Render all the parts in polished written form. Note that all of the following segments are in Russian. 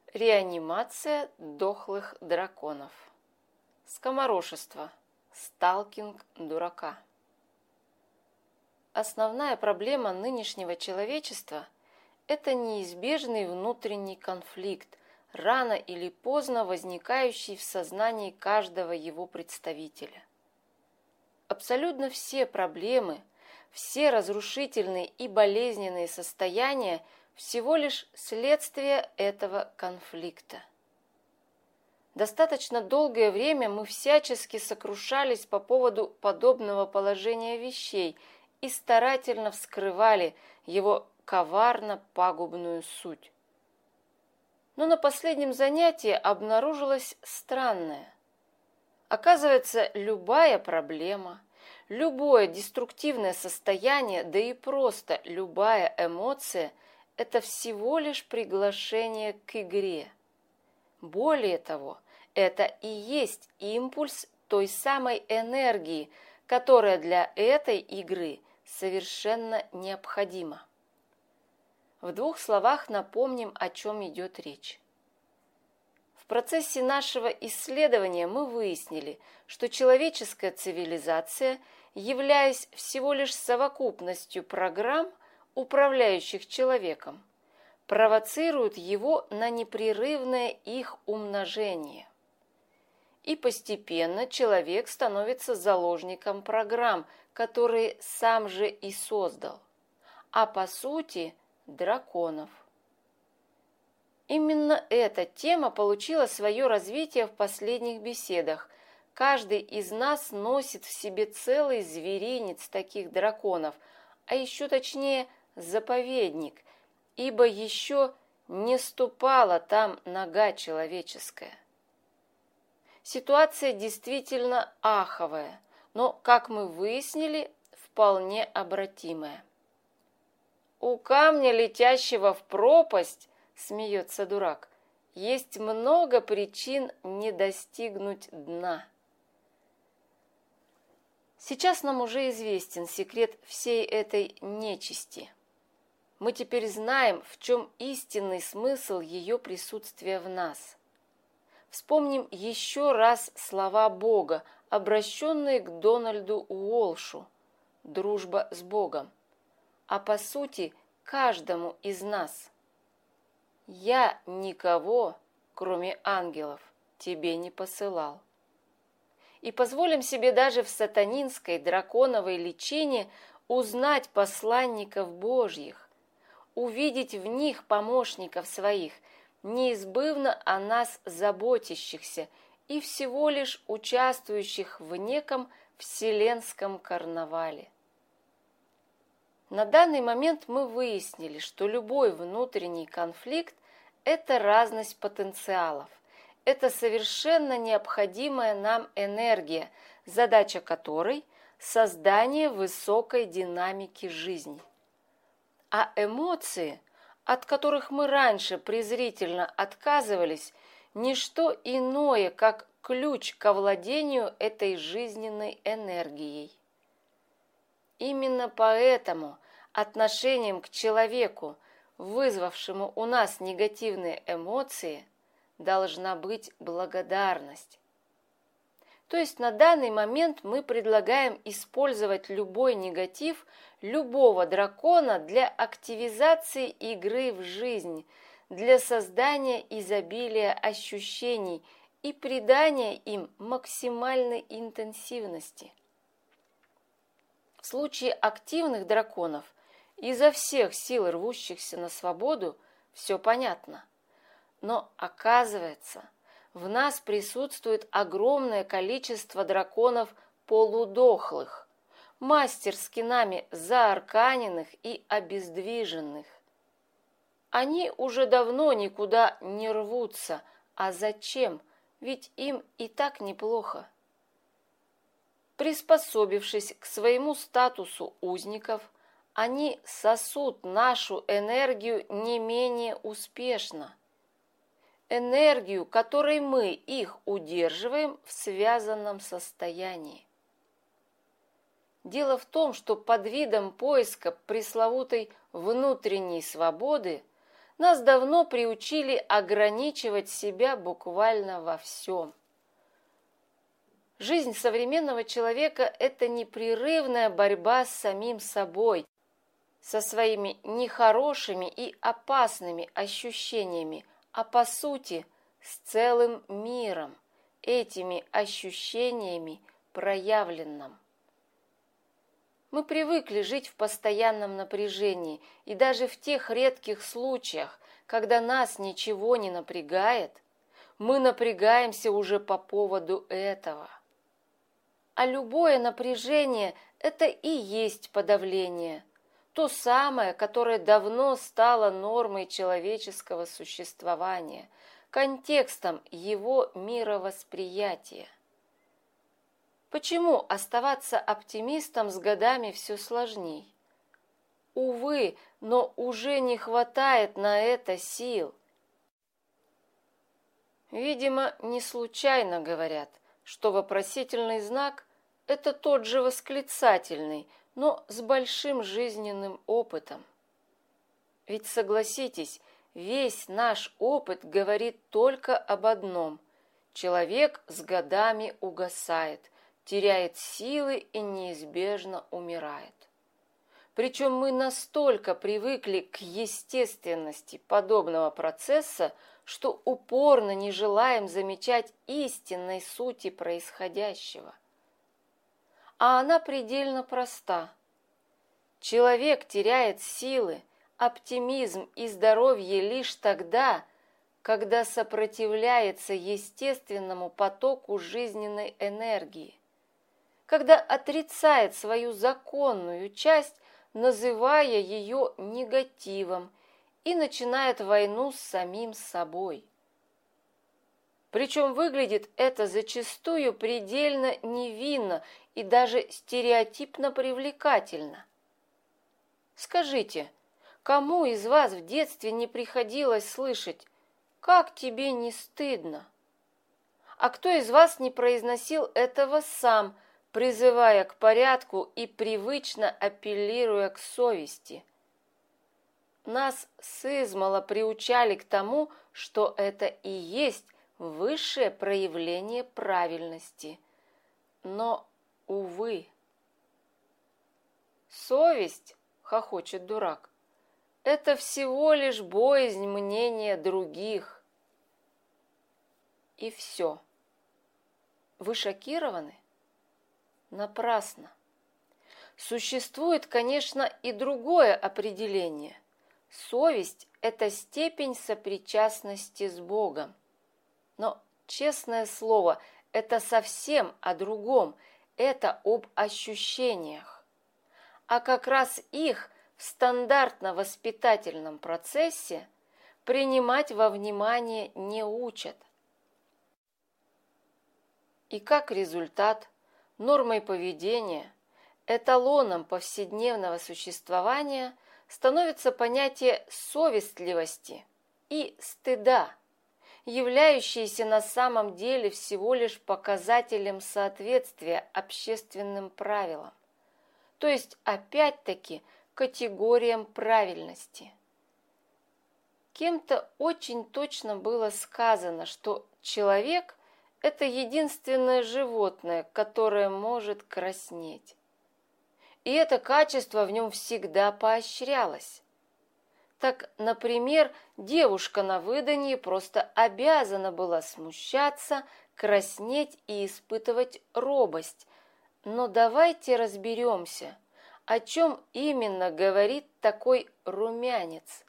Реанимация дохлых драконов. Скоморошество. Сталкинг дурака. Основная проблема нынешнего человечества – это неизбежный внутренний конфликт, рано или поздно возникающий в сознании каждого его представителя. Абсолютно все проблемы, все разрушительные и болезненные состояния всего лишь следствие этого конфликта. Достаточно долгое время мы всячески сокрушались по поводу подобного положения вещей и старательно вскрывали его коварно-пагубную суть. Но на последнем занятии обнаружилось странное. Оказывается, любая проблема, любое деструктивное состояние, да и просто любая эмоция – это всего лишь приглашение к игре. Более того, это и есть импульс той самой энергии, которая для этой игры совершенно необходима. В двух словах напомним, о чем идет речь. В процессе нашего исследования мы выяснили, что человеческая цивилизация, являясь всего лишь совокупностью программ, управляющих человеком, провоцируют его на непрерывное их умножение. И постепенно человек становится заложником программ, которые сам же и создал, а по сути драконов. Именно эта тема получила свое развитие в последних беседах. Каждый из нас носит в себе целый зверинец таких драконов, а еще точнее заповедник, ибо еще не ступала там нога человеческая. Ситуация действительно аховая, но, как мы выяснили, вполне обратимая. «У камня, летящего в пропасть, — смеется дурак, — есть много причин не достигнуть дна». Сейчас нам уже известен секрет всей этой нечисти. Мы теперь знаем, в чем истинный смысл ее присутствия в нас. Вспомним еще раз слова Бога, обращенные к Дональду Уолшу «Дружба с Богом», а по сути каждому из нас. «Я никого, кроме ангелов, тебе не посылал». И позволим себе даже в сатанинской драконовой личине узнать посланников Божьих, увидеть в них помощников своих, неизбывно о нас заботящихся и всего лишь участвующих в неком вселенском карнавале. На данный момент мы выяснили, что любой внутренний конфликт – это разность потенциалов. Это совершенно необходимая нам энергия, задача которой – создание высокой динамики жизни. А эмоции, от которых мы раньше презрительно отказывались, не что иное, как ключ к овладению этой жизненной энергией. Именно поэтому отношением к человеку, вызвавшему у нас негативные эмоции, должна быть благодарность. То есть на данный момент мы предлагаем использовать любой негатив любого дракона для активизации игры в жизнь, для создания изобилия ощущений и придания им максимальной интенсивности. В случае активных драконов, изо всех сил рвущихся на свободу, все понятно. Но оказывается, в нас присутствует огромное количество драконов полудохлых, мастерски нами заарканенных и обездвиженных. Они уже давно никуда не рвутся, а зачем? Ведь им и так неплохо. Приспособившись к своему статусу узников, они сосут нашу энергию не менее успешно. Энергию, которой мы их удерживаем в связанном состоянии. Дело в том, что под видом поиска пресловутой внутренней свободы Нас давно приучили ограничивать себя буквально во всем. Жизнь современного человека – это непрерывная борьба с самим собой, со своими нехорошими и опасными ощущениями, а по сути с целым миром, этими ощущениями проявленным. Мы привыкли жить в постоянном напряжении, и даже в тех редких случаях, когда нас ничего не напрягает, мы напрягаемся уже по поводу этого. А любое напряжение – это и есть подавление, то самое, которое давно стало нормой человеческого существования, контекстом его мировосприятия. Почему оставаться оптимистом с годами все сложней? Увы, но уже не хватает на это сил. Видимо, не случайно говорят, что вопросительный знак – это тот же восклицательный, но с большим жизненным опытом. Ведь согласитесь, весь наш опыт говорит только об одном – человек с годами угасает, теряет силы и неизбежно умирает. Причем мы настолько привыкли к естественности подобного процесса, что упорно не желаем замечать истинной сути происходящего. А она предельно проста. Человек теряет силы, оптимизм и здоровье лишь тогда, когда сопротивляется естественному потоку жизненной энергии, когда отрицает свою законную часть, называя ее негативом, и начинает войну с самим собой. Причем выглядит это зачастую предельно невинно и даже стереотипно привлекательно. Скажите, кому из вас в детстве не приходилось слышать: «Как тебе не стыдно?» А кто из вас не произносил этого сам, призывая к порядку и привычно апеллируя к совести? Нас сызмала приучали к тому, что это и есть высшее проявление правильности. Но, увы. Совесть, хохочет дурак, это всего лишь боязнь мнения других. И все. Вы шокированы? Напрасно. Существует, конечно, и другое определение. Совесть – это степень сопричастности с Богом. Но, честное слово, это совсем о другом, это об ощущениях. А как раз их в стандартно-воспитательном процессе принимать во внимание не учат. И как результат, нормой поведения, эталоном повседневного существования становится понятие совестливости и стыда, являющиеся на самом деле всего лишь показателем соответствия общественным правилам, то есть опять-таки категориям правильности. Кем-то очень точно было сказано, что человек – это единственное животное, которое может краснеть. И это качество в нем всегда поощрялось. Так, например, девушка на выданье просто обязана была смущаться, краснеть и испытывать робость. Но давайте разберемся, о чем именно говорит такой румянец.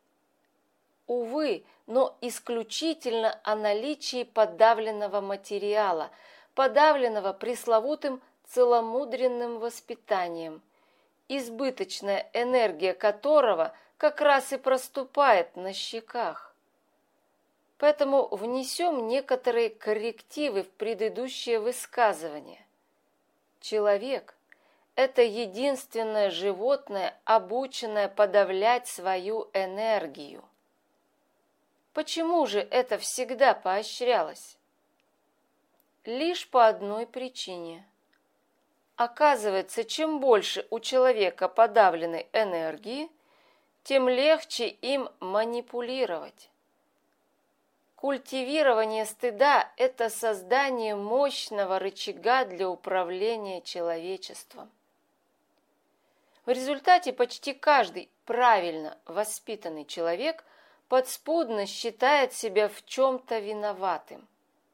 Увы, но исключительно о наличии подавленного материала, подавленного пресловутым целомудренным воспитанием, избыточная энергия которого как раз и проступает на щеках. Поэтому внесем некоторые коррективы в предыдущее высказывание. Человек – это единственное животное, обученное подавлять свою энергию. Почему же это всегда поощрялось? Лишь по одной причине. Оказывается, чем больше у человека подавленной энергии, тем легче им манипулировать. Культивирование стыда – это создание мощного рычага для управления человечеством. В результате почти каждый правильно воспитанный человек подспудно считает себя в чем-то виноватым.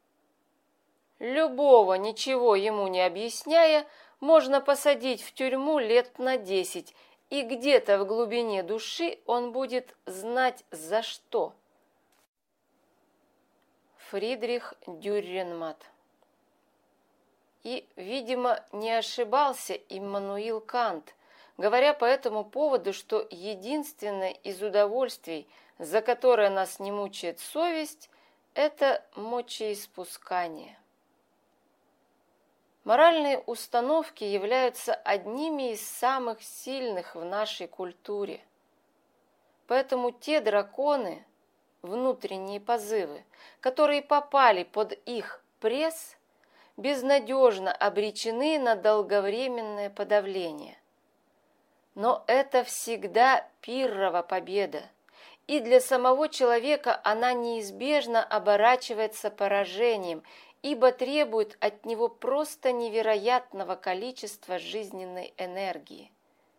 Любого, ничего ему не объясняя, можно посадить в тюрьму лет на 10, и где-то в глубине души он будет знать за что. Фридрих Дюрренмат. И, видимо, не ошибался Иммануил Кант, говоря по этому поводу, что единственное из удовольствий, за которое нас не мучает совесть, это мочеиспускание. Моральные установки являются одними из самых сильных в нашей культуре. Поэтому те драконы, внутренние позывы, которые попали под их пресс, безнадежно обречены на долговременное подавление. Но это всегда пиррова победа, и для самого человека она неизбежно оборачивается поражением, ибо требует от него просто невероятного количества жизненной энергии.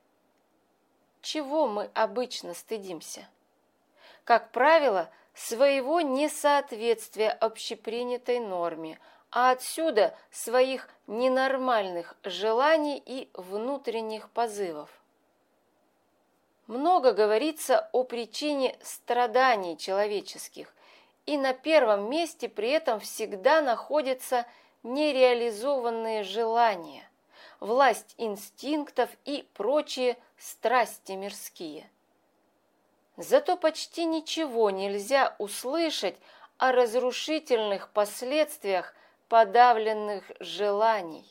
Чего мы обычно стыдимся? Как правило, своего несоответствия общепринятой норме, а отсюда своих ненормальных желаний и внутренних позывов. Много говорится о причине страданий человеческих, и на первом месте при этом всегда находятся нереализованные желания, власть инстинктов и прочие страсти мирские. Зато почти ничего нельзя услышать о разрушительных последствиях подавленных желаний.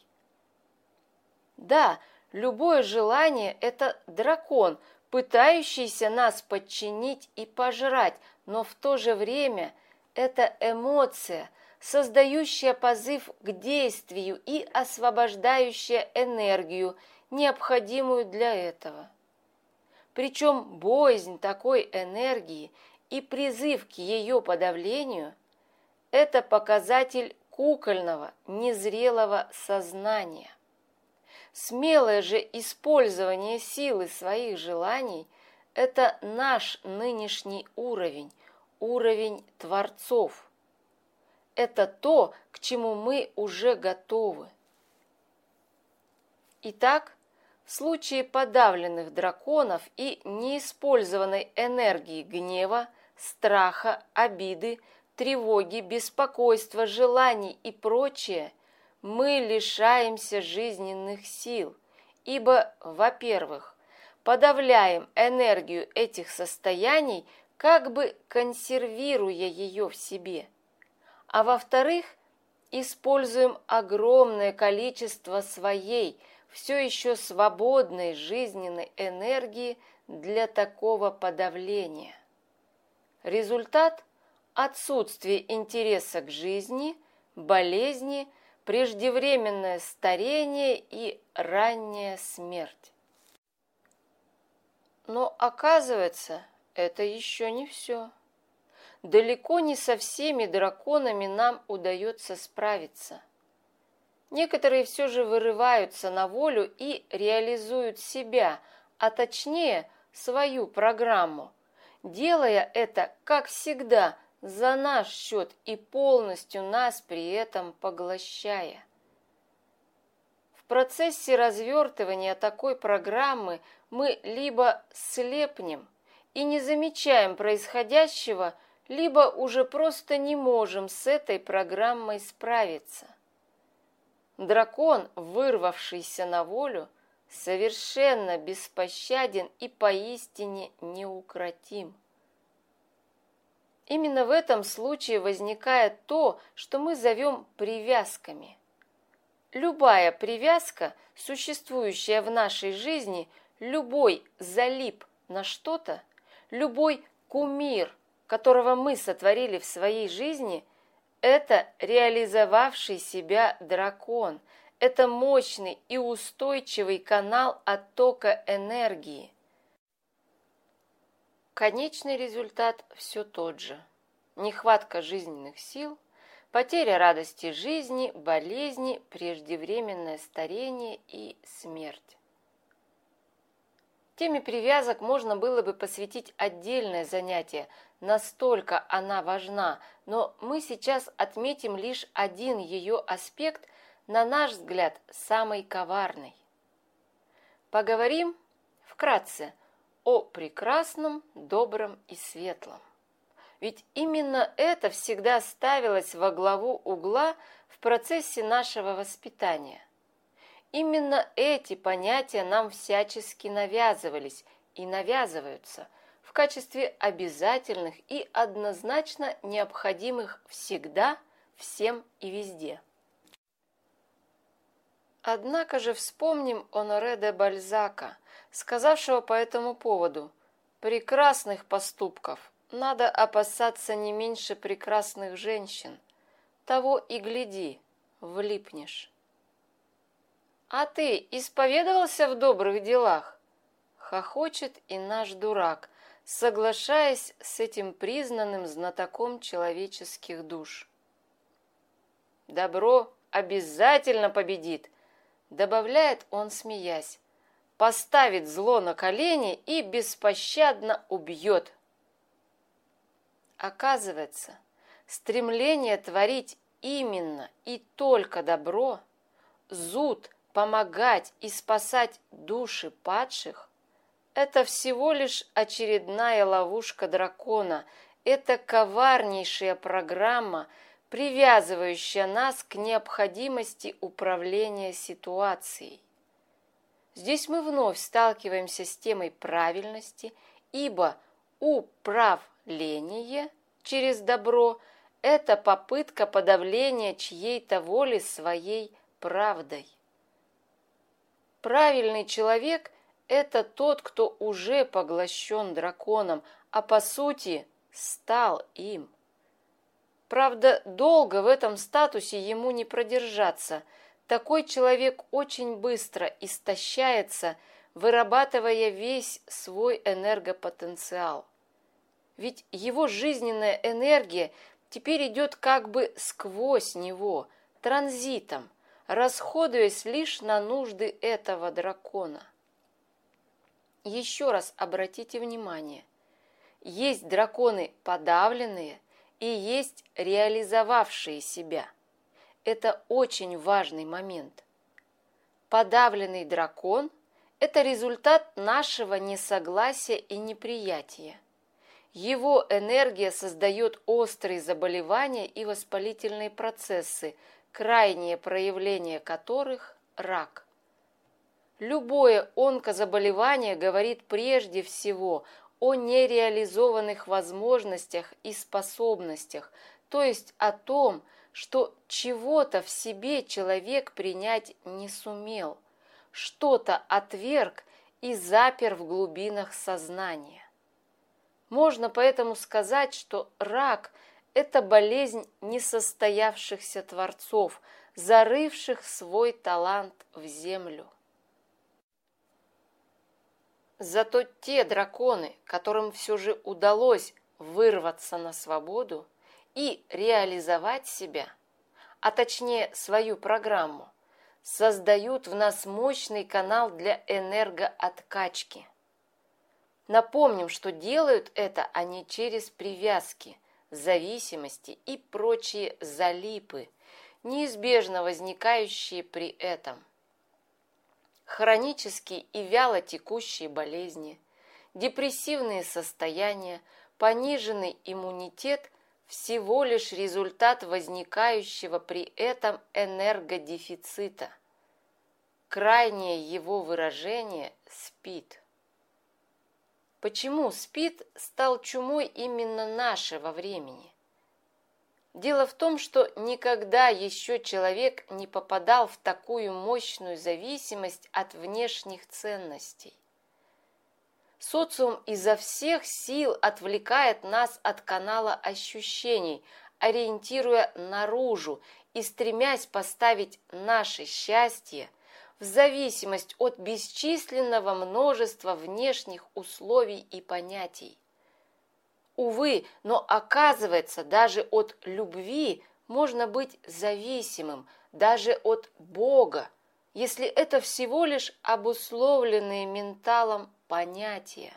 Да, любое желание – это дракон, пытающийся нас подчинить и пожрать, но в то же время это эмоция, создающая позыв к действию и освобождающая энергию, необходимую для этого. Причем боязнь такой энергии и призыв к ее подавлению – это показатель кукольного, незрелого сознания. Смелое же использование силы своих желаний – это наш нынешний уровень, уровень творцов. Это то, к чему мы уже готовы. Итак, в случае подавленных драконов и неиспользованной энергии гнева, страха, обиды, тревоги, беспокойства, желаний и прочее, мы лишаемся жизненных сил, ибо, во-первых, подавляем энергию этих состояний, как бы консервируя ее в себе, а во-вторых, используем огромное количество своей, все еще свободной жизненной энергии для такого подавления. Результат – отсутствие интереса к жизни, болезни, преждевременное старение и ранняя смерть. Но оказывается, это еще не все. Далеко не со всеми драконами нам удается справиться. Некоторые все же вырываются на волю и реализуют себя, а точнее свою программу, делая это, как всегда, за наш счет и полностью нас при этом поглощая. В процессе развертывания такой программы мы либо слепнем и не замечаем происходящего, либо уже просто не можем с этой программой справиться. Дракон, вырвавшийся на волю, совершенно беспощаден и поистине неукротим. Именно в этом случае возникает то, что мы зовем привязками. Любая привязка, существующая в нашей жизни, любой залип на что-то, любой кумир, которого мы сотворили в своей жизни, это реализовавший себя дракон, это мощный и устойчивый канал оттока энергии. Конечный результат все тот же. Нехватка жизненных сил, потеря радости жизни, болезни, преждевременное старение и смерть. Теме привязок можно было бы посвятить отдельное занятие, настолько она важна, но мы сейчас отметим лишь один ее аспект, на наш взгляд, самый коварный. Поговорим вкратце о прекрасном, добром и светлом. Ведь именно это всегда ставилось во главу угла в процессе нашего воспитания. Именно эти понятия нам всячески навязывались и навязываются в качестве обязательных и однозначно необходимых всегда, всем и везде. Однако же вспомним Оноре де Бальзака, сказавшего по этому поводу: «Прекрасных поступков надо опасаться не меньше прекрасных женщин. Того и гляди, влипнешь». «А ты исповедовался в добрых делах?» Хохочет и наш дурак, соглашаясь с этим признанным знатоком человеческих душ. «Добро обязательно победит», добавляет он, смеясь, поставит зло на колени и беспощадно убьет. Оказывается, стремление творить именно и только добро, зуд помогать и спасать души падших – это всего лишь очередная ловушка дракона, это коварнейшая программа, привязывающая нас к необходимости управления ситуацией. Здесь мы вновь сталкиваемся с темой правильности, ибо управление через добро – это попытка подавления чьей-то воли своей правдой. Правильный человек – это тот, кто уже поглощен драконом, а по сути стал им. Правда, долго в этом статусе ему не продержаться. Такой человек очень быстро истощается, вырабатывая весь свой энергопотенциал. Ведь его жизненная энергия теперь идет как бы сквозь него, транзитом, расходуясь лишь на нужды этого дракона. Еще раз обратите внимание, есть драконы подавленные, и есть реализовавшие себя. Это очень важный момент. Подавленный дракон – это результат нашего несогласия и неприятия. Его энергия создает острые заболевания и воспалительные процессы, крайнее проявление которых – рак. Любое онкозаболевание говорит прежде всего о нереализованных возможностях и способностях, то есть о том, что чего-то в себе человек принять не сумел, что-то отверг и запер в глубинах сознания. Можно поэтому сказать, что рак – это болезнь несостоявшихся творцов, зарывших свой талант в землю. Зато те драконы, которым все же удалось вырваться на свободу и реализовать себя, а точнее свою программу, создают в нас мощный канал для энергооткачки. Напомним, что делают это они через привязки, зависимости и прочие залипы, неизбежно возникающие при этом. Хронические и вяло текущие болезни, депрессивные состояния, пониженный иммунитет – всего лишь результат возникающего при этом энергодефицита. Крайнее его выражение – СПИД. Почему СПИД стал чумой именно нашего времени? Дело в том, что никогда еще человек не попадал в такую мощную зависимость от внешних ценностей. Социум изо всех сил отвлекает нас от канала ощущений, ориентируя наружу и стремясь поставить наше счастье в зависимость от бесчисленного множества внешних условий и понятий. Увы, но оказывается, даже от любви можно быть зависимым, даже от Бога, если это всего лишь обусловленные менталом понятия.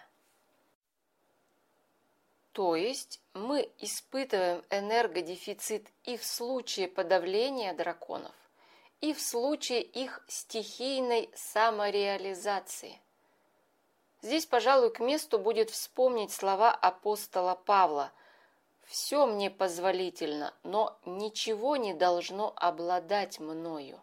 То есть мы испытываем энергодефицит и в случае подавления драконов, и в случае их стихийной самореализации. Здесь, пожалуй, к месту будет вспомнить слова апостола Павла: «Все мне позволительно, но ничего не должно обладать мною».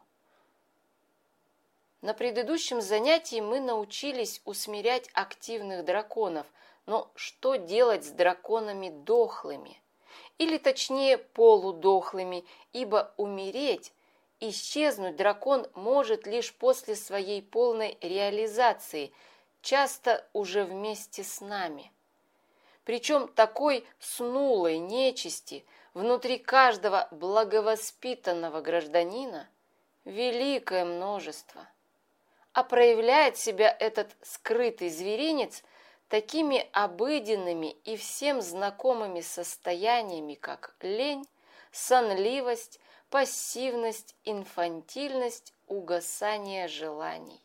На предыдущем занятии мы научились усмирять активных драконов, но что делать с драконами дохлыми? Или точнее полудохлыми, ибо умереть, исчезнуть дракон может лишь после своей полной реализации, часто уже вместе с нами. Причем такой снулой нечисти внутри каждого благовоспитанного гражданина великое множество. А проявляет себя этот скрытый зверинец такими обыденными и всем знакомыми состояниями, как лень, сонливость, пассивность, инфантильность, угасание желаний.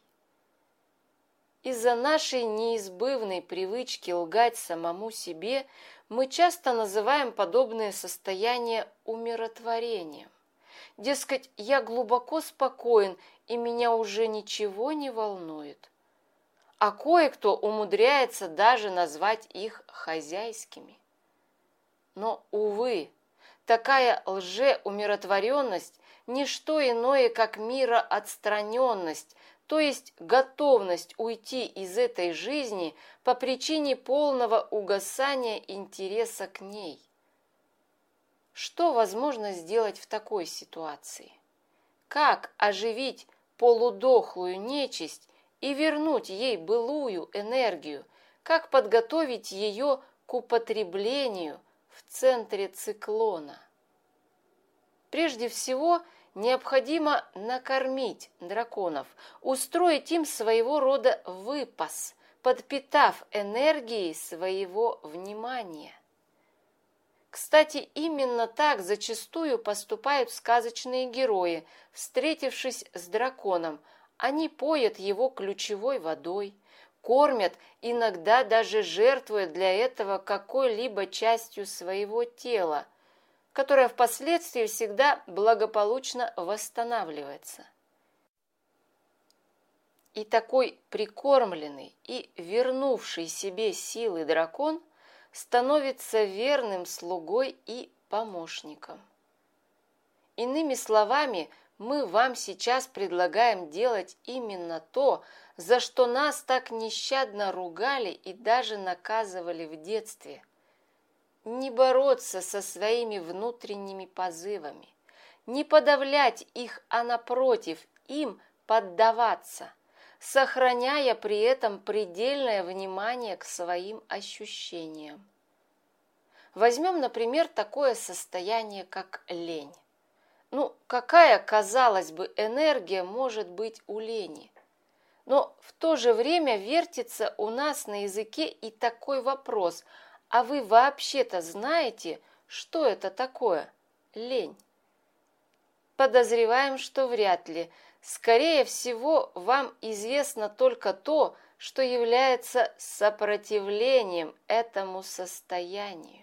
Из-за нашей неизбывной привычки лгать самому себе мы часто называем подобные состояния умиротворением. Дескать, я глубоко спокоен, и меня уже ничего не волнует. А кое-кто умудряется даже назвать их хозяйскими. Но, увы, такая лжеумиротворенность – не что иное, как мироотстраненность, то есть готовность уйти из этой жизни по причине полного угасания интереса к ней. Что возможно сделать в такой ситуации? Как оживить полудохлую нечисть и вернуть ей былую энергию? Как подготовить ее к употреблению в центре циклона? Прежде всего, необходимо накормить драконов, устроить им своего рода выпас, подпитав энергией своего внимания. Кстати, именно так зачастую поступают сказочные герои, встретившись с драконом. Они поят его ключевой водой, кормят, иногда даже жертвуя для этого какой-либо частью своего тела, которая впоследствии всегда благополучно восстанавливается. И такой прикормленный и вернувший себе силы дракон становится верным слугой и помощником. Иными словами, мы вам сейчас предлагаем делать именно то, за что нас так нещадно ругали и даже наказывали в детстве. Не бороться со своими внутренними позывами, не подавлять их, а напротив, им поддаваться, сохраняя при этом предельное внимание к своим ощущениям. Возьмем, например, такое состояние, как лень. Какая, казалось бы, энергия может быть у лени? Но в то же время вертится у нас на языке и такой вопрос: а вы вообще-то знаете, что это такое лень? Подозреваем, что вряд ли. Скорее всего, вам известно только то, что является сопротивлением этому состоянию.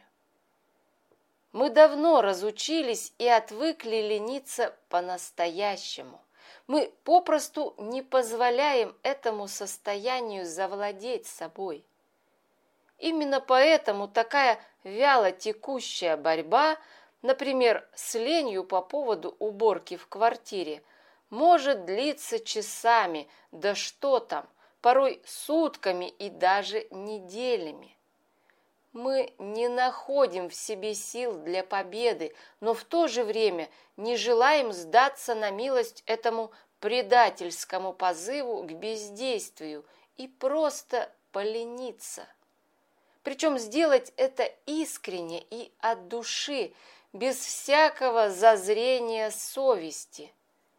Мы давно разучились и отвыкли лениться по-настоящему. Мы попросту не позволяем этому состоянию завладеть собой. Именно поэтому такая вяло текущая борьба, например, с ленью по поводу уборки в квартире, может длиться часами, да что там, порой сутками и даже неделями. Мы не находим в себе сил для победы, но в то же время не желаем сдаться на милость этому предательскому позыву к бездействию и просто полениться. Причем сделать это искренне и от души, без всякого зазрения совести.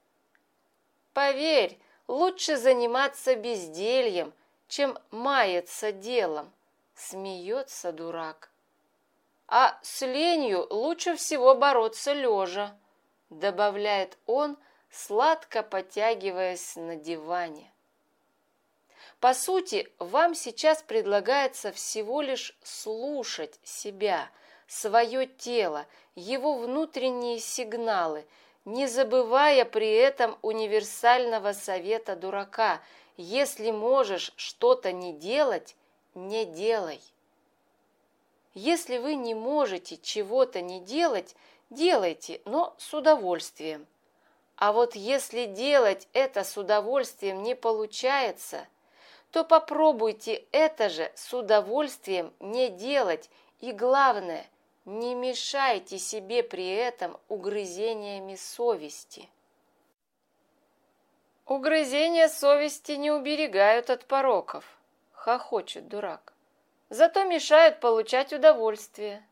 Поверь, лучше заниматься бездельем, чем маяться делом. Смеется дурак. а с ленью лучше всего бороться лежа», добавляет он, сладко потягиваясь на диване. По сути, вам сейчас предлагается всего лишь слушать себя, свое тело, его внутренние сигналы, не забывая при этом универсального совета дурака: если можешь что-то не делать, не делай. Если вы не можете чего-то не делать, делайте, но с удовольствием. А вот если делать это с удовольствием не получается, то попробуйте это же с удовольствием не делать, и главное, не мешайте себе при этом угрызениями совести. «Угрызения совести не уберегают от пороков», — хохочет дурак, «зато мешают получать удовольствие».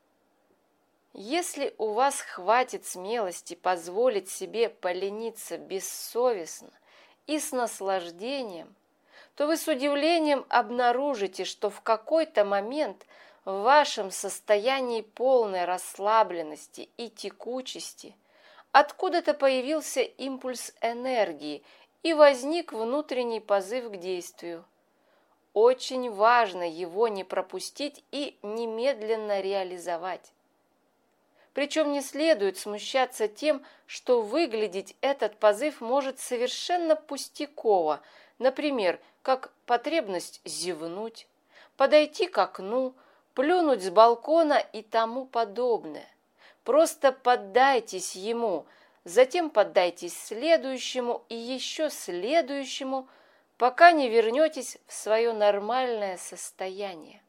Если у вас хватит смелости позволить себе полениться бессовестно и с наслаждением, то вы с удивлением обнаружите, что в какой-то момент в вашем состоянии полной расслабленности и текучести откуда-то появился импульс энергии и возник внутренний позыв к действию. Очень важно его не пропустить и немедленно реализовать. Причем не следует смущаться тем, что выглядеть этот позыв может совершенно пустяково, например, как потребность зевнуть, подойти к окну, плюнуть с балкона и тому подобное. Просто поддайтесь ему, затем поддайтесь следующему и еще следующему, пока не вернетесь в свое нормальное состояние.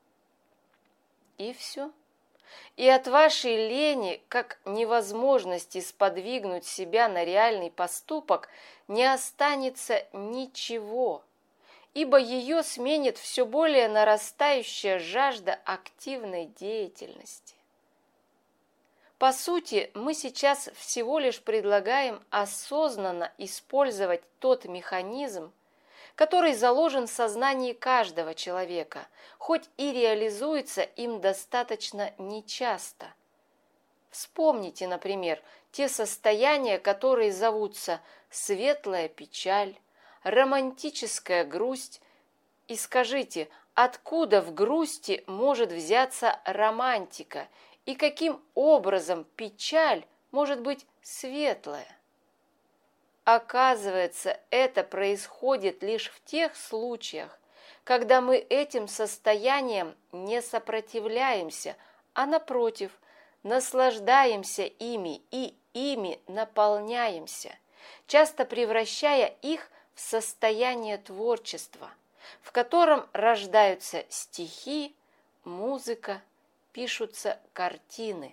И все. И от вашей лени, как невозможности сподвигнуть себя на реальный поступок, не останется ничего, ибо ее сменит все более нарастающая жажда активной деятельности. По сути, мы сейчас всего лишь предлагаем осознанно использовать тот механизм, который заложен в сознании каждого человека, хоть и реализуется им достаточно нечасто. Вспомните, например, те состояния, которые зовутся светлая печаль, романтическая грусть, и скажите, откуда в грусти может взяться романтика и каким образом печаль может быть светлая? Оказывается, это происходит лишь в тех случаях, когда мы этим состояниям не сопротивляемся, а напротив, наслаждаемся ими и ими наполняемся, часто превращая их в состояние творчества, в котором рождаются стихи, музыка, пишутся картины.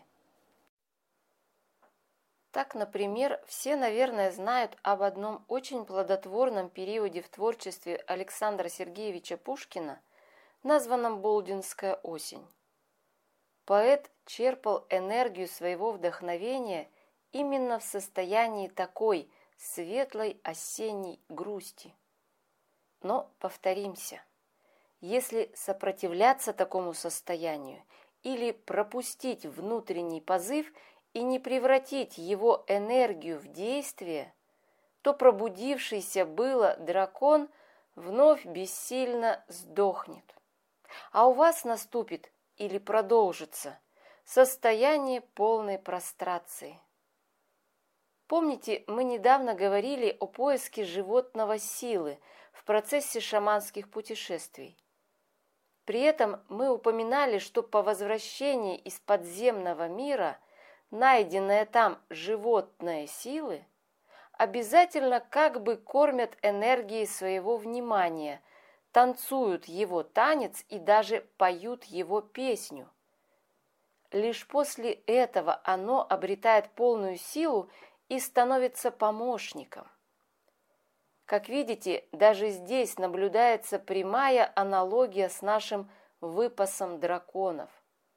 Так, например, все, наверное, знают об одном очень плодотворном периоде в творчестве Александра Сергеевича Пушкина, названном «Болдинская осень». Поэт черпал энергию своего вдохновения именно в состоянии такой светлой осенней грусти. Но, повторимся, если сопротивляться такому состоянию или пропустить внутренний позыв и не превратить его энергию в действие, то пробудившийся было дракон вновь бессильно сдохнет. А у вас наступит или продолжится состояние полной прострации. Помните, мы недавно говорили о поиске животного силы в процессе шаманских путешествий. При этом мы упоминали, что по возвращении из подземного мира найденные там животные силы обязательно как бы кормят энергией своего внимания, танцуют его танец и даже поют его песню. Лишь после этого оно обретает полную силу и становится помощником. Как видите, даже здесь наблюдается прямая аналогия с нашим выпасом драконов.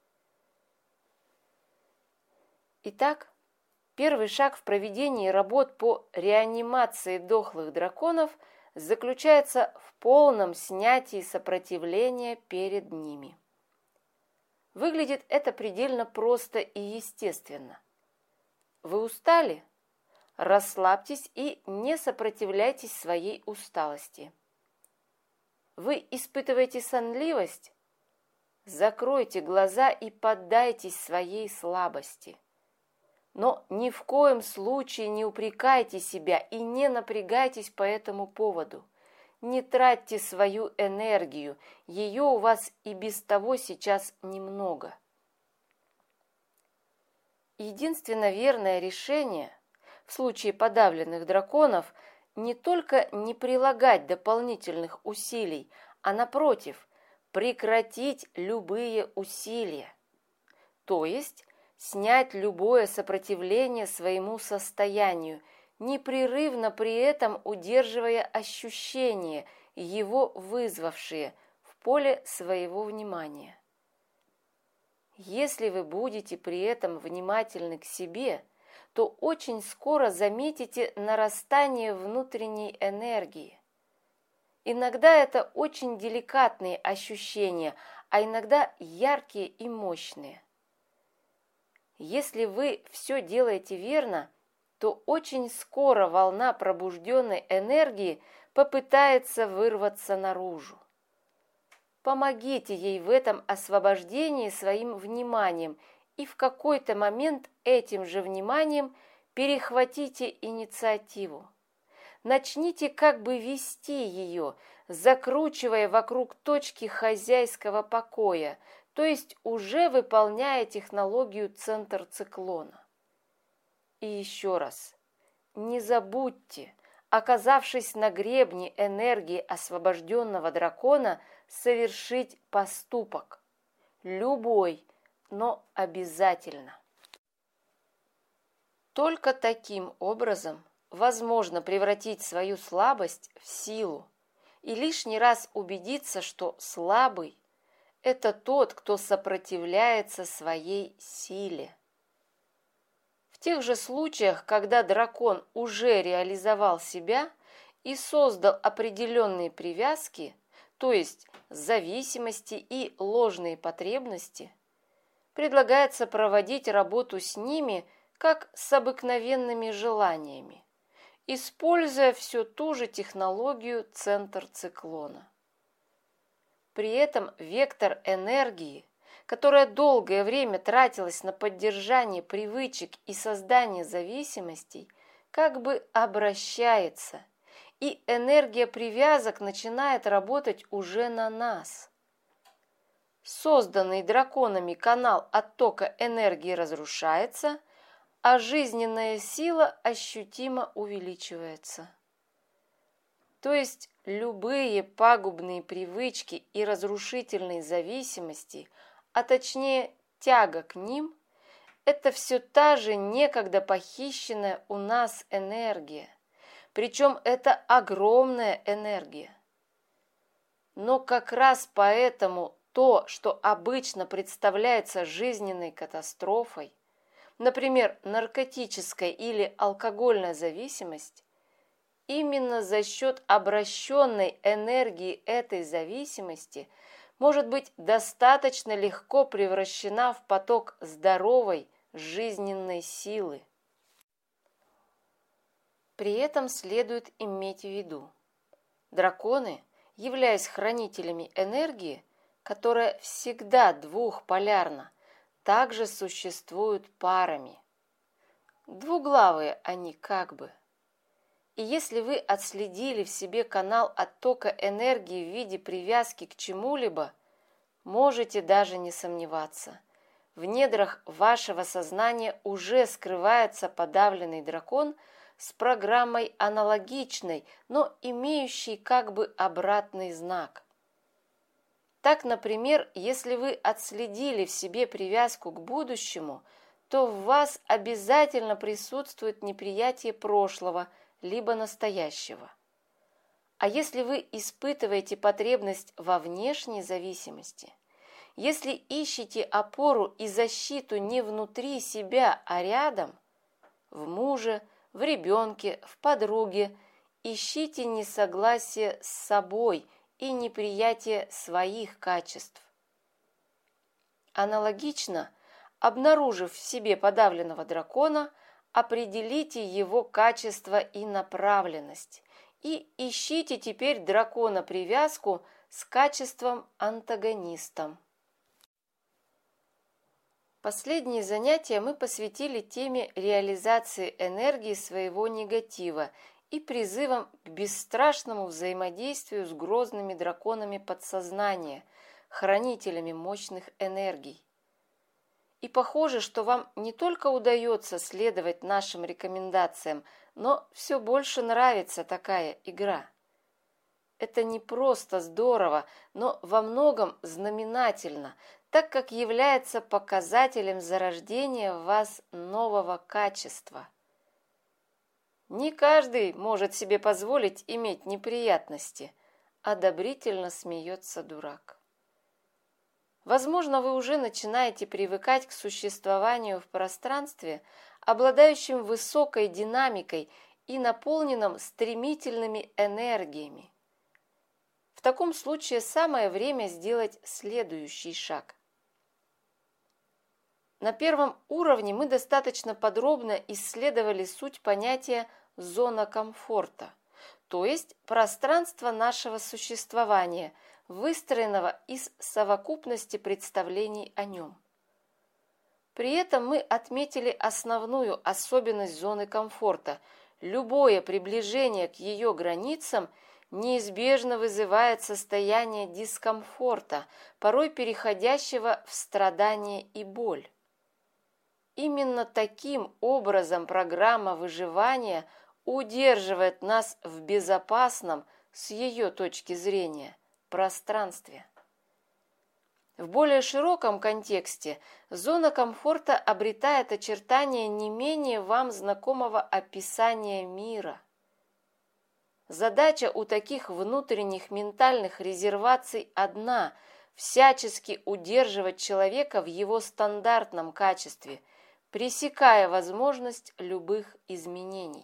Итак, первый шаг в проведении работ по реанимации дохлых драконов заключается в полном снятии сопротивления перед ними. Выглядит это предельно просто и естественно. Вы устали? Расслабьтесь и не сопротивляйтесь своей усталости. Вы испытываете сонливость? Закройте глаза и поддайтесь своей слабости. Но ни в коем случае не упрекайте себя и не напрягайтесь по этому поводу. Не тратьте свою энергию, ее у вас и без того сейчас немного. Единственно верное решение в случае подавленных драконов не только не прилагать дополнительных усилий, а напротив, прекратить любые усилия. То есть снять любое сопротивление своему состоянию, непрерывно при этом удерживая ощущения, его вызвавшие, в поле своего внимания. Если вы будете при этом внимательны к себе, то очень скоро заметите нарастание внутренней энергии. Иногда это очень деликатные ощущения, а иногда яркие и мощные. Если вы все делаете верно, то очень скоро волна пробужденной энергии попытается вырваться наружу. Помогите ей в этом освобождении своим вниманием и в какой-то момент этим же вниманием перехватите инициативу. Начните как бы вести ее, закручивая вокруг точки хозяйского покоя, то есть уже выполняя технологию центр циклона. И еще раз, не забудьте, оказавшись на гребне энергии освобожденного дракона, совершить поступок. Любой, но обязательно. Только таким образом возможно превратить свою слабость в силу и лишний раз убедиться, что слабый – это тот, кто сопротивляется своей силе. В тех же случаях, когда дракон уже реализовал себя и создал определенные привязки, то есть зависимости и ложные потребности, предлагается проводить работу с ними как с обыкновенными желаниями, используя всю ту же технологию центр циклона. При этом вектор энергии, которая долгое время тратилась на поддержание привычек и создание зависимостей, как бы обращается, и энергия привязок начинает работать уже на нас. Созданный драконами канал оттока энергии разрушается, а жизненная сила ощутимо увеличивается. То есть любые пагубные привычки и разрушительные зависимости, а точнее тяга к ним, это все та же некогда похищенная у нас энергия, причем это огромная энергия. Но как раз поэтому то, что обычно представляется жизненной катастрофой, например, наркотическая или алкогольная зависимость, именно за счет обращенной энергии этой зависимости может быть достаточно легко превращена в поток здоровой жизненной силы. При этом следует иметь в виду, драконы, являясь хранителями энергии, которая всегда двухполярна, также существуют парами. Двуглавые они как бы. И если вы отследили в себе канал оттока энергии в виде привязки к чему-либо, можете даже не сомневаться. В недрах вашего сознания уже скрывается подавленный дракон с программой аналогичной, но имеющей как бы обратный знак. Так, например, если вы отследили в себе привязку к будущему, то в вас обязательно присутствует неприятие прошлого, либо настоящего. А если вы испытываете потребность во внешней зависимости, если ищете опору и защиту не внутри себя, а рядом, в муже, в ребенке, в подруге, ищите несогласие с собой и неприятие своих качеств. Аналогично, обнаружив в себе подавленного дракона, определите его качество и направленность и ищите теперь дракона-привязку с качеством-антагонистом. Последние занятия мы посвятили теме реализации энергии своего негатива и призывам к бесстрашному взаимодействию с грозными драконами подсознания, хранителями мощных энергий. И похоже, что вам не только удается следовать нашим рекомендациям, но все больше нравится такая игра. Это не просто здорово, но во многом знаменательно, так как является показателем зарождения в вас нового качества. Не каждый может себе позволить иметь неприятности, одобрительно смеется дурак. Возможно, вы уже начинаете привыкать к существованию в пространстве, обладающем высокой динамикой и наполненном стремительными энергиями. В таком случае самое время сделать следующий шаг. На первом уровне мы достаточно подробно исследовали суть понятия «зона комфорта», то есть пространство нашего существования, выстроенного из совокупности представлений о нем. При этом мы отметили основную особенность зоны комфорта. Любое приближение к ее границам неизбежно вызывает состояние дискомфорта, порой переходящего в страдание и боль. Именно таким образом программа выживания удерживает нас в безопасном, с ее точки зрения, пространстве. В более широком контексте зона комфорта обретает очертания не менее вам знакомого описания мира. Задача у таких внутренних ментальных резерваций одна – всячески удерживать человека в его стандартном качестве, пресекая возможность любых изменений.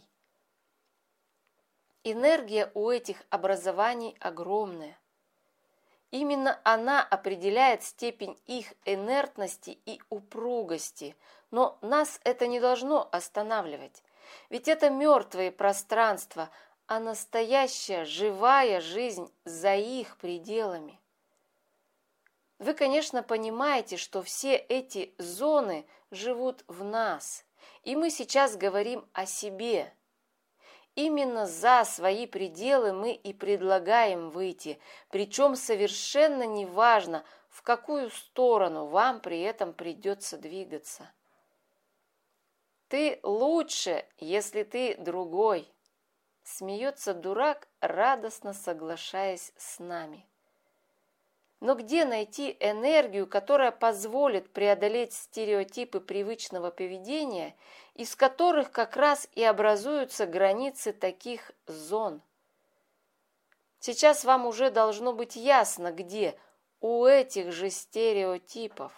Энергия у этих образований огромная. Именно она определяет степень их инертности и упругости, но нас это не должно останавливать, ведь это мертвые пространства, а настоящая живая жизнь за их пределами. Вы, конечно, понимаете, что все эти зоны живут в нас, и мы сейчас говорим о себе. Именно за свои пределы мы и предлагаем выйти, причем совершенно неважно, в какую сторону вам при этом придется двигаться. Ты лучше, если ты другой, смеется дурак, радостно соглашаясь с нами. Но где найти энергию, которая позволит преодолеть стереотипы привычного поведения, из которых как раз и образуются границы таких зон? Сейчас вам уже должно быть ясно, где у этих же стереотипов.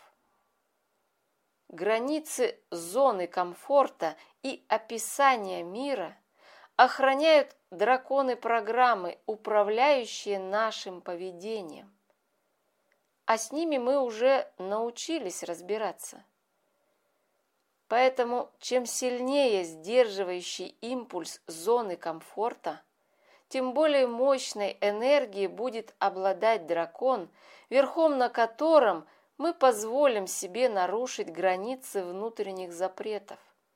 Границы зоны комфорта и описания мира охраняют драконы программы, управляющие нашим поведением. А с ними мы уже научились разбираться. Поэтому чем сильнее сдерживающий импульс зоны комфорта, тем более мощной энергией будет обладать дракон, верхом на котором мы позволим себе нарушить границы внутренних запретов.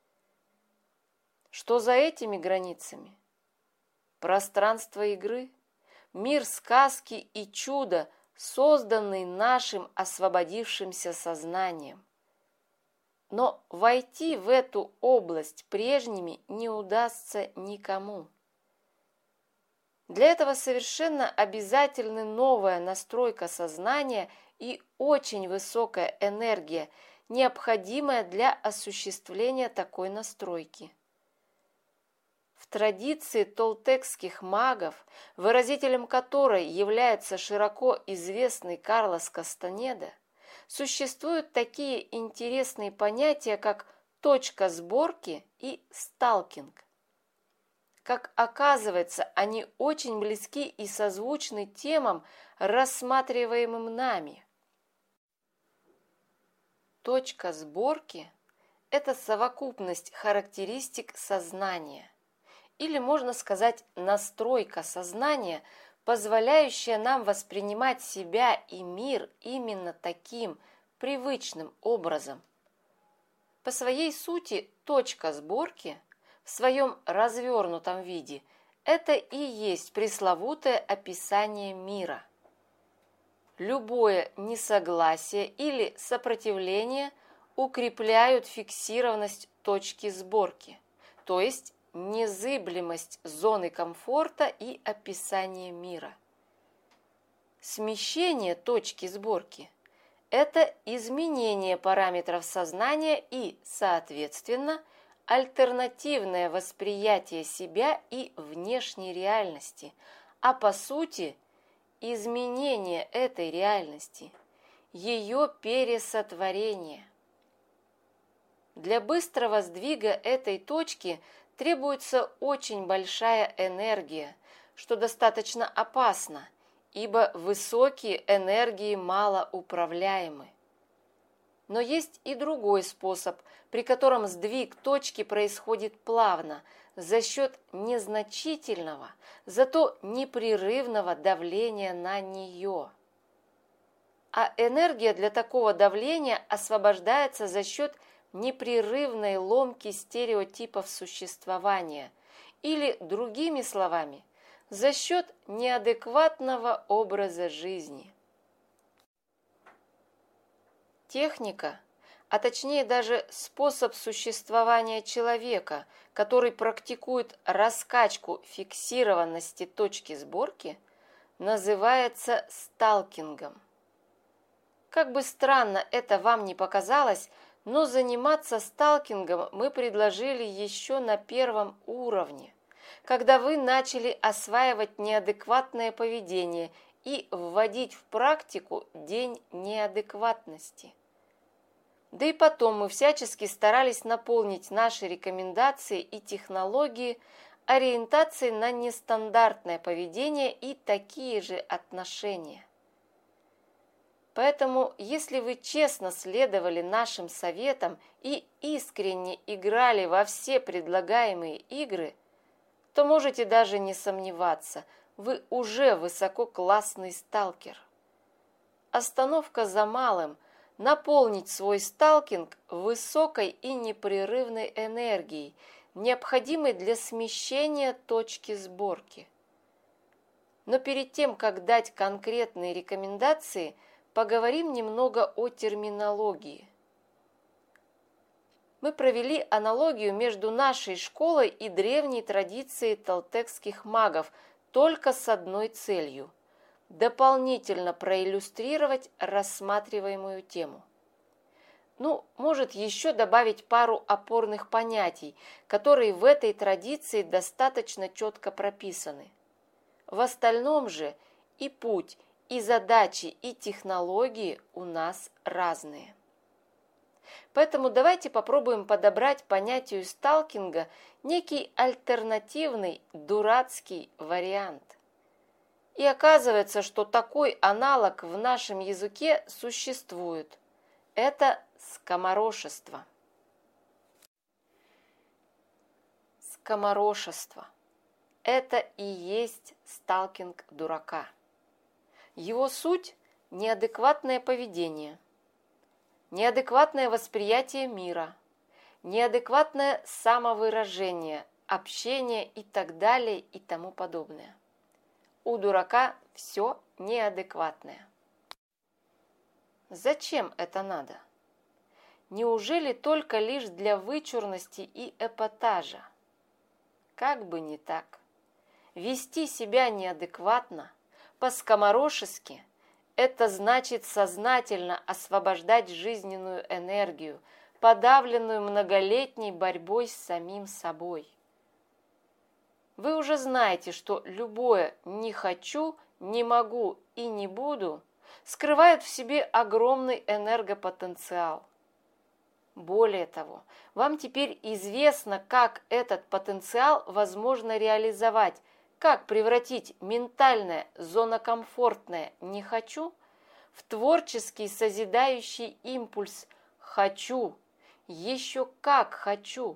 Что за этими границами? Пространство игры, мир сказки и чуда, созданный нашим освободившимся сознанием. Но войти в эту область прежними не удастся никому. Для этого совершенно обязательны новая настройка сознания и очень высокая энергия, необходимая для осуществления такой настройки. В традиции толтекских магов, выразителем которой является широко известный Карлос Кастанеда, существуют такие интересные понятия, как точка сборки и сталкинг. Как оказывается, они очень близки и созвучны темам, рассматриваемым нами. Точка сборки – это совокупность характеристик сознания, или, можно сказать, настройка сознания, позволяющая нам воспринимать себя и мир именно таким привычным образом. По своей сути, точка сборки в своем развернутом виде – это и есть пресловутое описание мира. Любое несогласие или сопротивление укрепляют фиксированность точки сборки, то есть незыблемость зоны комфорта и описание мира. Смещение точки сборки – это изменение параметров сознания и, соответственно, альтернативное восприятие себя и внешней реальности, а по сути – изменение этой реальности, ее пересотворение. Для быстрого сдвига этой точки требуется очень большая энергия, что достаточно опасно, ибо высокие энергии малоуправляемы. Но есть и другой способ, при котором сдвиг точки происходит плавно, за счет незначительного, зато непрерывного давления на нее. А энергия для такого давления освобождается за счет непрерывной ломки стереотипов существования, или, другими словами, за счет неадекватного образа жизни. Техника, а точнее даже способ существования человека, который практикует раскачку фиксированности точки сборки, называется сталкингом. Как бы странно это вам ни показалось, но заниматься сталкингом мы предложили еще на первом уровне, когда вы начали осваивать неадекватное поведение и вводить в практику день неадекватности. Да и потом мы всячески старались наполнить наши рекомендации и технологии ориентацией на нестандартное поведение и такие же отношения. Поэтому, если вы честно следовали нашим советам и искренне играли во все предлагаемые игры, то можете даже не сомневаться, вы уже высококлассный сталкер. Остановка за малым – наполнить свой сталкинг высокой и непрерывной энергией, необходимой для смещения точки сборки. Но перед тем, как дать конкретные рекомендации, поговорим немного о терминологии. Мы провели аналогию между нашей школой и древней традицией толтекских магов только с одной целью – дополнительно проиллюстрировать рассматриваемую тему. Может еще добавить пару опорных понятий, которые в этой традиции достаточно четко прописаны. В остальном же и путь, и задачи, и технологии у нас разные. Поэтому давайте попробуем подобрать понятию сталкинга некий альтернативный, дурацкий вариант. И оказывается, что такой аналог в нашем языке существует. Это скоморошество. Скоморошество – это и есть сталкинг дурака. Его суть – неадекватное поведение, неадекватное восприятие мира, неадекватное самовыражение, общение и так далее и тому подобное. У дурака все неадекватное. Зачем это надо? Неужели только лишь для вычурности и эпатажа? Как бы не так. Вести себя неадекватно, по-скоморошески – это значит сознательно освобождать жизненную энергию, подавленную многолетней борьбой с самим собой. Вы уже знаете, что любое «не хочу», «не могу» и «не буду» скрывает в себе огромный энергопотенциал. Более того, вам теперь известно, как этот потенциал возможно реализовать, как превратить ментальное, зонокомфортное «не хочу» в творческий созидающий импульс хочу, еще как хочу.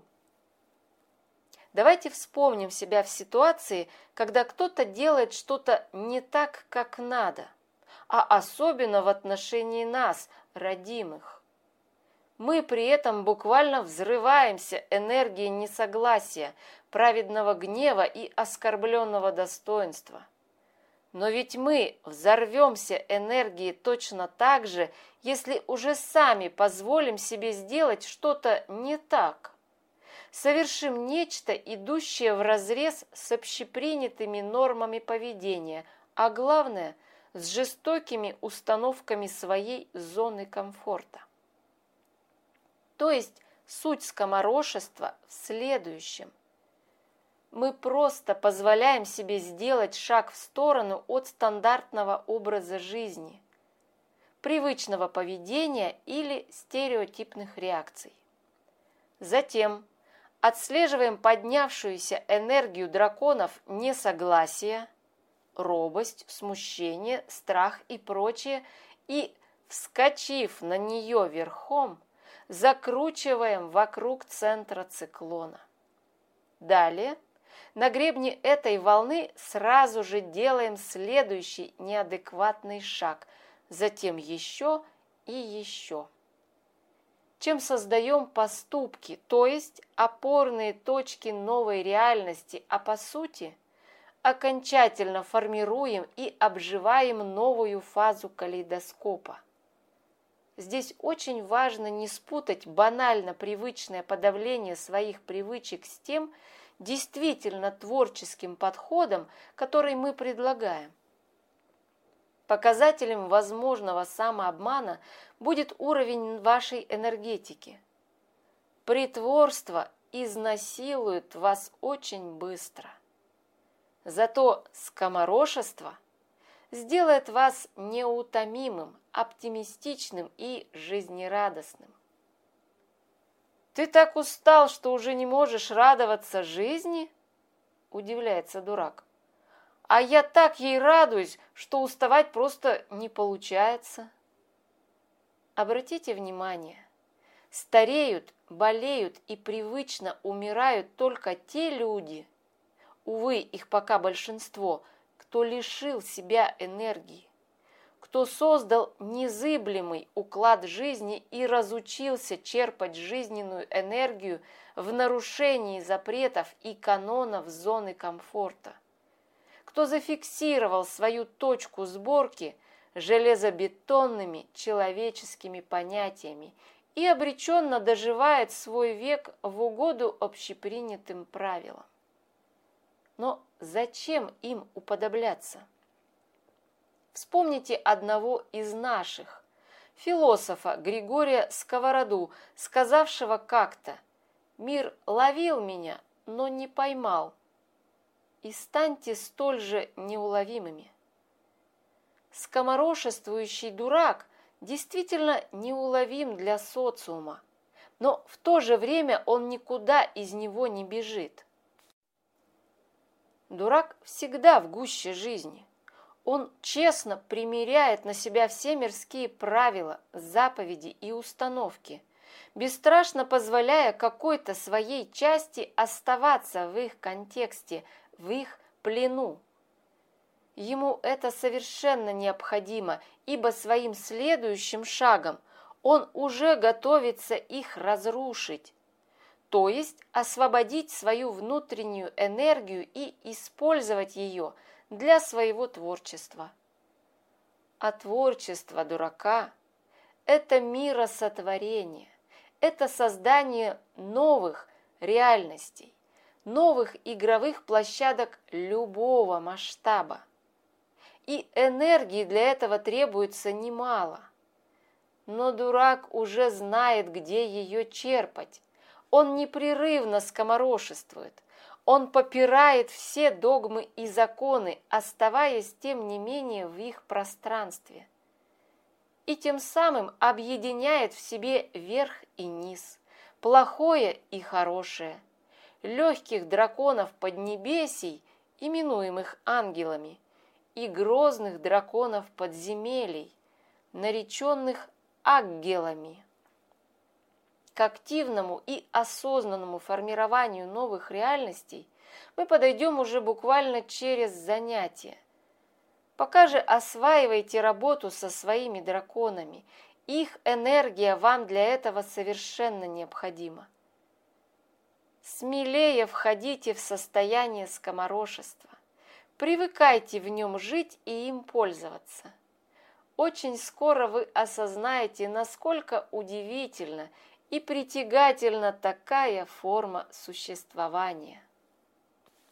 Давайте вспомним себя в ситуации, когда кто-то делает что-то не так, как надо, а особенно в отношении нас, родимых. Мы при этом буквально взрываемся энергией несогласия, праведного гнева и оскорбленного достоинства. Но ведь мы взорвемся энергией точно так же, если уже сами позволим себе сделать что-то не так. Совершим нечто, идущее вразрез с общепринятыми нормами поведения, а главное, с жестокими установками своей зоны комфорта. То есть суть скоморошества в следующем. Мы просто позволяем себе сделать шаг в сторону от стандартного образа жизни, привычного поведения или стереотипных реакций. Затем отслеживаем поднявшуюся энергию драконов несогласия, робость, смущение, страх и прочее, и, вскочив на нее верхом, закручиваем вокруг центра циклона. Далее, на гребне этой волны сразу же делаем следующий неадекватный шаг, затем еще и еще. Чем создаем поступки, то есть опорные точки новой реальности, а по сути окончательно формируем и обживаем новую фазу калейдоскопа. Здесь очень важно не спутать банально привычное подавление своих привычек с тем действительно творческим подходом, который мы предлагаем. Показателем возможного самообмана будет уровень вашей энергетики. Притворство изнасилует вас очень быстро. Зато скоморошество сделает вас неутомимым, оптимистичным и жизнерадостным. «Ты так устал, что уже не можешь радоваться жизни?» – удивляется дурак. «А я так ей радуюсь, что уставать просто не получается». Обратите внимание, стареют, болеют и привычно умирают только те люди, увы, их пока большинство, кто лишил себя энергии, кто создал незыблемый уклад жизни и разучился черпать жизненную энергию в нарушении запретов и канонов зоны комфорта, кто зафиксировал свою точку сборки железобетонными человеческими понятиями и обреченно доживает свой век в угоду общепринятым правилам. Но зачем им уподобляться? Вспомните одного из наших, философа Григория Сковороду, сказавшего как-то: «Мир ловил меня, но не поймал, и станьте столь же неуловимыми». Скоморошествующий дурак действительно неуловим для социума, но в то же время он никуда из него не бежит. Дурак всегда в гуще жизни. Он честно примеряет на себя все мирские правила, заповеди и установки, бесстрашно позволяя какой-то своей части оставаться в их контексте, в их плену. Ему это совершенно необходимо, ибо своим следующим шагом он уже готовится их разрушить, то есть освободить свою внутреннюю энергию и использовать ее для своего творчества. А творчество дурака – это миросотворение, это создание новых реальностей, новых игровых площадок любого масштаба. И энергии для этого требуется немало. Но дурак уже знает, где ее черпать. Он непрерывно скоморошествует. Он попирает все догмы и законы, оставаясь, тем не менее, в их пространстве. И тем самым объединяет в себе верх и низ, плохое и хорошее, легких драконов поднебесий, именуемых ангелами, и грозных драконов подземелий, нареченных аггелами. к активному и осознанному формированию новых реальностей мы подойдем уже буквально через занятия. Пока же осваивайте работу со своими драконами, их энергия вам для этого совершенно необходима. Смелее входите в состояние скоморошества, привыкайте в нем жить и им пользоваться. Очень скоро вы осознаете, насколько удивительна и притягательна такая форма существования.